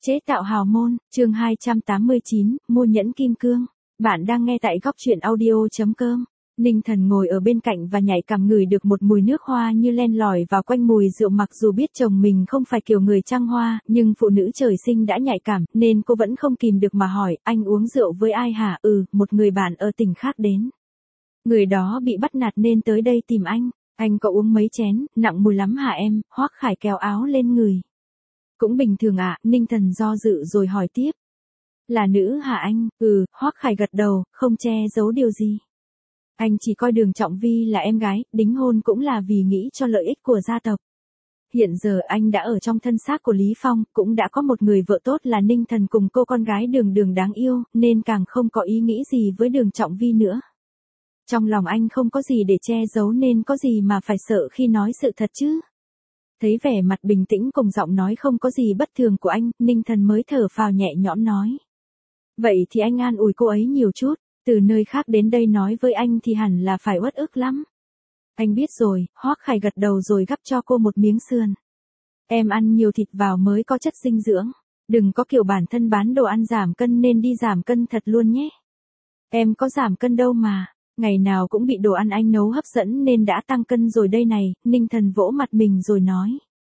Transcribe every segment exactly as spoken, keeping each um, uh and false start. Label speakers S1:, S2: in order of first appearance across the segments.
S1: Chế tạo hào môn, chương hai trăm tám mươi chín, mua nhẫn kim cương. Bạn đang nghe tại góc truyện audio.com. Ninh Thần ngồi ở bên cạnh và nhạy cảm ngửi được một mùi nước hoa như len lỏi vào quanh mùi rượu, mặc dù biết chồng mình không phải kiểu người trăng hoa, nhưng phụ nữ trời sinh đã nhạy cảm, nên cô vẫn không kìm được mà hỏi, anh uống rượu với ai hả? Ừ, một người bạn ở tỉnh khác đến. Người đó bị bắt nạt nên tới đây tìm anh. Anh có uống mấy chén, nặng mùi lắm hả em? Hoắc Khải kéo áo lên người. Cũng bình thường ạ, à, Ninh Thần do dự rồi hỏi tiếp. Là nữ hả anh? Ừ, Hoắc Khải gật đầu, không che giấu điều gì. Anh chỉ coi Đường Trọng Vi là em gái, đính hôn cũng là vì nghĩ cho lợi ích của gia tộc. Hiện giờ anh đã ở trong thân xác của Lý Phong, cũng đã có một người vợ tốt là Ninh Thần cùng cô con gái Đường Đường đáng yêu, nên càng không có ý nghĩ gì với Đường Trọng Vi nữa. Trong lòng anh không có gì để che giấu nên có gì mà phải sợ khi nói sự thật chứ. Thấy vẻ mặt bình tĩnh cùng giọng nói không có gì bất thường của anh, Ninh Thần mới thở phào nhẹ nhõm nói. Vậy thì anh an ủi cô ấy nhiều chút, từ nơi khác đến đây nói với anh thì hẳn là phải uất ức lắm. Anh biết rồi, Hoắc Khải gật đầu rồi gắp cho cô một miếng sườn. Em ăn nhiều thịt vào mới có chất dinh dưỡng, đừng có kiểu bản thân bán đồ ăn giảm cân nên đi giảm cân thật luôn nhé. Em có giảm cân đâu mà. Ngày nào cũng bị đồ ăn anh nấu hấp dẫn nên đã tăng cân rồi đây này, Ninh Thần vỗ mặt mình rồi nói.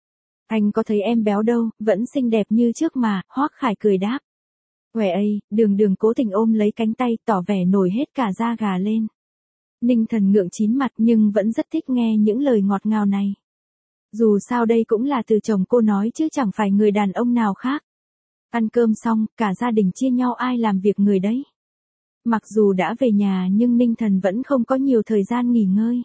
S1: Anh có thấy em béo đâu, vẫn xinh đẹp như trước mà, Hoắc Khải cười đáp. Quẻ ây, Đường Đường cố tình ôm lấy cánh tay tỏ vẻ nổi hết cả da gà lên. Ninh Thần ngượng chín mặt nhưng vẫn rất thích nghe những lời ngọt ngào này. Dù sao đây cũng là từ chồng cô nói chứ chẳng phải người đàn ông nào khác. Ăn cơm xong, cả gia đình chia nhau ai làm việc người đấy. Mặc dù đã về nhà nhưng Ninh Thần vẫn không có nhiều thời gian nghỉ ngơi.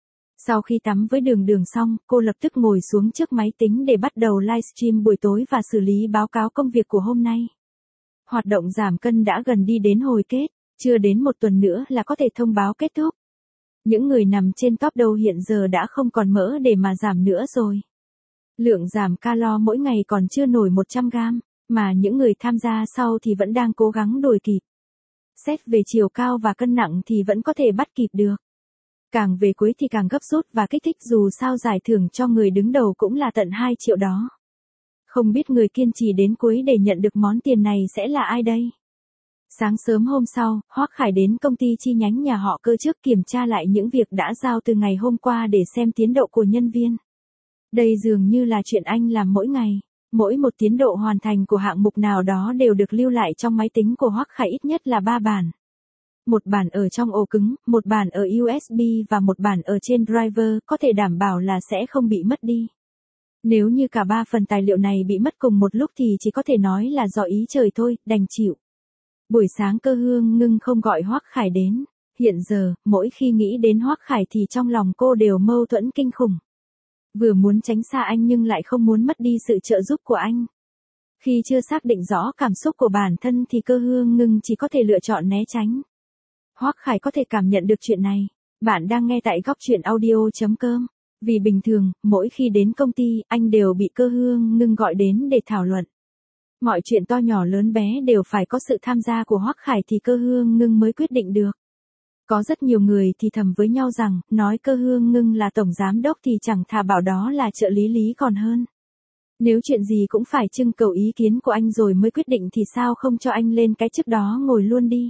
S1: Sau khi tắm với Đường Đường xong, cô lập tức ngồi xuống trước máy tính để bắt đầu livestream buổi tối và xử lý báo cáo công việc của hôm nay. Hoạt động giảm cân đã gần đi đến hồi kết, chưa đến một tuần nữa là có thể thông báo kết thúc. Những người nằm trên top đầu hiện giờ đã không còn mỡ để mà giảm nữa rồi. Lượng giảm calo mỗi ngày còn chưa nổi một trăm gam, mà những người tham gia sau thì vẫn đang cố gắng đuổi kịp. Xét về chiều cao và cân nặng thì vẫn có thể bắt kịp được. Càng về cuối thì càng gấp rút và kích thích, dù sao giải thưởng cho người đứng đầu cũng là tận hai triệu đó. Không biết người kiên trì đến cuối để nhận được món tiền này sẽ là ai đây? Sáng sớm hôm sau, Hoắc Khải đến công ty chi nhánh nhà họ Cơ trước kiểm tra lại những việc đã giao từ ngày hôm qua để xem tiến độ của nhân viên. Đây dường như là chuyện anh làm mỗi ngày. Mỗi một tiến độ hoàn thành của hạng mục nào đó đều được lưu lại trong máy tính của Hoắc Khải ít nhất là ba bản. Một bản ở trong ổ cứng, một bản ở u ét bê và một bản ở trên driver, có thể đảm bảo là sẽ không bị mất đi. Nếu như cả ba phần tài liệu này bị mất cùng một lúc thì chỉ có thể nói là do ý trời thôi, đành chịu. Buổi sáng Cơ Hương Ngưng không gọi Hoắc Khải đến. Hiện giờ, mỗi khi nghĩ đến Hoắc Khải thì trong lòng cô đều mâu thuẫn kinh khủng. Vừa muốn tránh xa anh nhưng lại không muốn mất đi sự trợ giúp của anh. Khi chưa xác định rõ cảm xúc của bản thân thì Cơ Hương Ngưng chỉ có thể lựa chọn né tránh. Hoắc Khải có thể cảm nhận được chuyện này. Bạn đang nghe tại góc truyện audio.com. Vì bình thường, mỗi khi đến công ty, anh đều bị Cơ Hương Ngưng gọi đến để thảo luận. Mọi chuyện to nhỏ lớn bé đều phải có sự tham gia của Hoắc Khải thì Cơ Hương Ngưng mới quyết định được. Có rất nhiều người thì thầm với nhau rằng, nói Cơ Hương Ngưng là tổng giám đốc thì chẳng thà bảo đó là trợ lý Lý còn hơn. Nếu chuyện gì cũng phải trưng cầu ý kiến của anh rồi mới quyết định thì sao không cho anh lên cái chức đó ngồi luôn đi.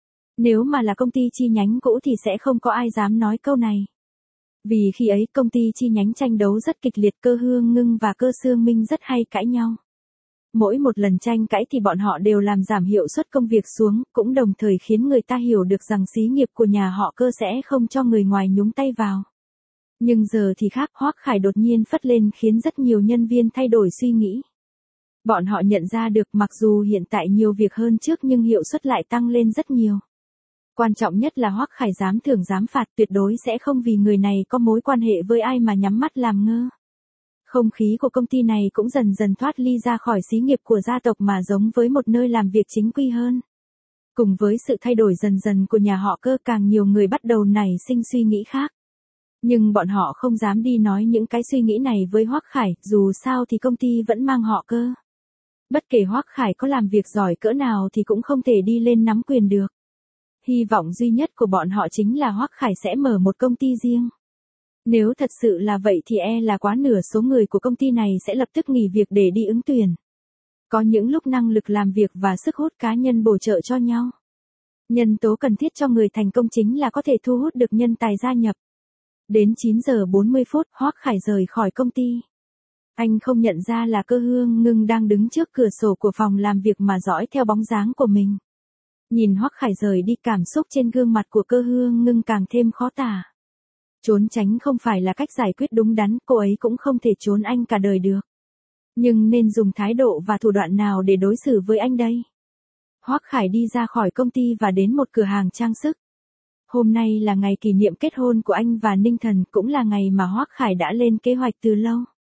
S1: Nếu mà là công ty chi nhánh cũ thì sẽ không có ai dám nói câu này. Vì khi ấy công ty chi nhánh tranh đấu rất kịch liệt, Cơ Hương Ngưng và Cơ Sương Minh rất hay cãi nhau. Mỗi một lần tranh cãi thì bọn họ đều làm giảm hiệu suất công việc xuống, cũng đồng thời khiến người ta hiểu được rằng xí nghiệp của nhà họ Cơ sẽ không cho người ngoài nhúng tay vào. Nhưng giờ thì khác, Hoắc Khải đột nhiên phất lên khiến rất nhiều nhân viên thay đổi suy nghĩ. Bọn họ nhận ra được mặc dù hiện tại nhiều việc hơn trước nhưng hiệu suất lại tăng lên rất nhiều. Quan trọng nhất là Hoắc Khải dám thưởng dám phạt, tuyệt đối sẽ không vì người này có mối quan hệ với ai mà nhắm mắt làm ngơ. Không khí của công ty này cũng dần dần thoát ly ra khỏi xí nghiệp của gia tộc mà giống với một nơi làm việc chính quy hơn. Cùng với sự thay đổi dần dần của nhà họ Cơ, càng nhiều người bắt đầu nảy sinh suy nghĩ khác. Nhưng bọn họ không dám đi nói những cái suy nghĩ này với Hoắc Khải, dù sao thì công ty vẫn mang họ Cơ. Bất kể Hoắc Khải có làm việc giỏi cỡ nào thì cũng không thể đi lên nắm quyền được. Hy vọng duy nhất của bọn họ chính là Hoắc Khải sẽ mở một công ty riêng. Nếu thật sự là vậy thì e là quá nửa số người của công ty này sẽ lập tức nghỉ việc để đi ứng tuyển. Có những lúc năng lực làm việc và sức hút cá nhân bổ trợ cho nhau. Nhân tố cần thiết cho người thành công chính là có thể thu hút được nhân tài gia nhập. Đến chín giờ bốn mươi phút, Hoắc Khải rời khỏi công ty. Anh không nhận ra là Cơ Hương Ngưng đang đứng trước cửa sổ của phòng làm việc mà dõi theo bóng dáng của mình. Nhìn Hoắc Khải rời đi, cảm xúc trên gương mặt của Cơ Hương Ngưng càng thêm khó tả. Trốn tránh không phải là cách giải quyết đúng đắn, cô ấy cũng không thể trốn anh cả đời được. Nhưng nên dùng thái độ và thủ đoạn nào để đối xử với anh đây? Hoắc Khải đi ra khỏi công ty và đến một cửa hàng trang sức. Hôm nay là ngày kỷ niệm kết hôn của anh và Ninh Thần, cũng là ngày mà Hoắc Khải đã lên kế hoạch từ lâu.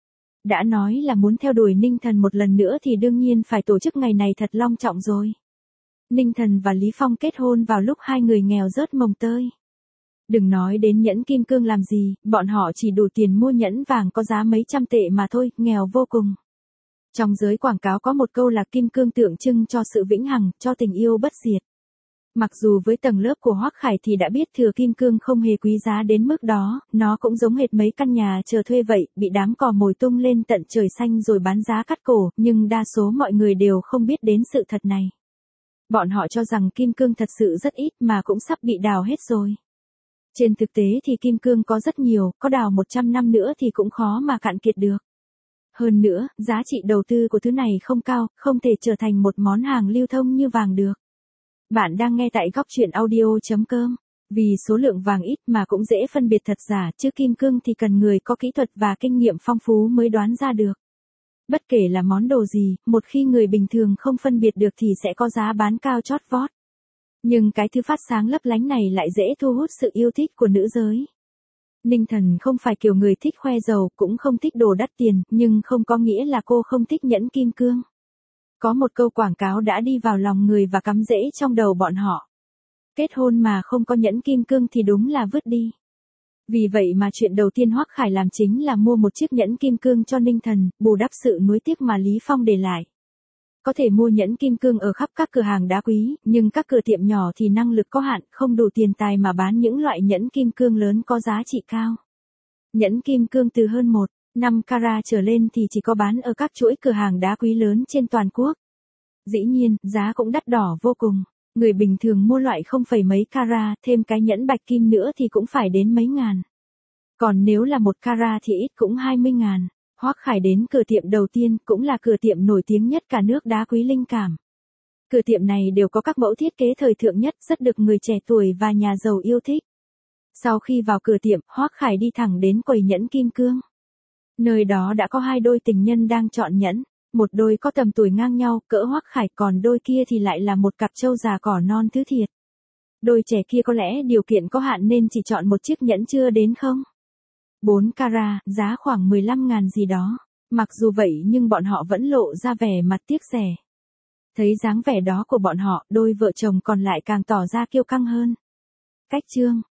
S1: Đã nói là muốn theo đuổi Ninh Thần một lần nữa thì đương nhiên phải tổ chức ngày này thật long trọng rồi. Ninh Thần và Lý Phong kết hôn vào lúc hai người nghèo rớt mồng tơi. Đừng nói đến nhẫn kim cương làm gì, bọn họ chỉ đủ tiền mua nhẫn vàng có giá mấy trăm tệ mà thôi, nghèo vô cùng. Trong giới quảng cáo có một câu là kim cương tượng trưng cho sự vĩnh hằng, cho tình yêu bất diệt. Mặc dù với tầng lớp của Hoắc Khải thì đã biết thừa kim cương không hề quý giá đến mức đó, nó cũng giống hệt mấy căn nhà chờ thuê vậy, bị đám cò mồi tung lên tận trời xanh rồi bán giá cắt cổ, nhưng đa số mọi người đều không biết đến sự thật này. Bọn họ cho rằng kim cương thật sự rất ít mà cũng sắp bị đào hết rồi. Trên thực tế thì kim cương có rất nhiều, có đào một trăm năm nữa thì cũng khó mà cạn kiệt được. Hơn nữa, giá trị đầu tư của thứ này không cao, không thể trở thành một món hàng lưu thông như vàng được. Bạn đang nghe tại góc truyện audio chấm com. Vì số lượng vàng ít mà cũng dễ phân biệt thật giả, chứ kim cương thì cần người có kỹ thuật và kinh nghiệm phong phú mới đoán ra được. Bất kể là món đồ gì, một khi người bình thường không phân biệt được thì sẽ có giá bán cao chót vót. Nhưng cái thứ phát sáng lấp lánh này lại dễ thu hút sự yêu thích của nữ giới. Ninh Thần không phải kiểu người thích khoe giàu, cũng không thích đồ đắt tiền, nhưng không có nghĩa là cô không thích nhẫn kim cương. Có một câu quảng cáo đã đi vào lòng người và cắm rễ trong đầu bọn họ. Kết hôn mà không có nhẫn kim cương thì đúng là vứt đi. Vì vậy mà chuyện đầu tiên Hoắc Khải làm chính là mua một chiếc nhẫn kim cương cho Ninh Thần, bù đắp sự nuối tiếc mà Lý Phong để lại. Có thể mua nhẫn kim cương ở khắp các cửa hàng đá quý, nhưng các cửa tiệm nhỏ thì năng lực có hạn, không đủ tiền tài mà bán những loại nhẫn kim cương lớn có giá trị cao. Nhẫn kim cương từ hơn một phẩy năm carat trở lên thì chỉ có bán ở các chuỗi cửa hàng đá quý lớn trên toàn quốc. Dĩ nhiên, giá cũng đắt đỏ vô cùng. Người bình thường mua loại không phẩy mấy carat, thêm cái nhẫn bạch kim nữa thì cũng phải đến mấy ngàn. Còn nếu là một carat thì ít cũng hai mươi ngàn. Hoắc Khải đến cửa tiệm đầu tiên, cũng là cửa tiệm nổi tiếng nhất cả nước đá quý Linh Cảm. Cửa tiệm này đều có các mẫu thiết kế thời thượng nhất, rất được người trẻ tuổi và nhà giàu yêu thích. Sau khi vào cửa tiệm, Hoắc Khải đi thẳng đến quầy nhẫn kim cương. Nơi đó đã có hai đôi tình nhân đang chọn nhẫn. Một đôi có tầm tuổi ngang nhau, cỡ Hoắc Khải, còn đôi kia thì lại là một cặp trâu già cỏ non thứ thiệt. Đôi trẻ kia có lẽ điều kiện có hạn nên chỉ chọn một chiếc nhẫn chưa đến không. bốn carat, giá khoảng mười lăm ngàn gì đó. Mặc dù vậy nhưng bọn họ vẫn lộ ra vẻ mặt tiếc rẻ. Thấy dáng vẻ đó của bọn họ, đôi vợ chồng còn lại càng tỏ ra kiêu căng hơn. Cách chương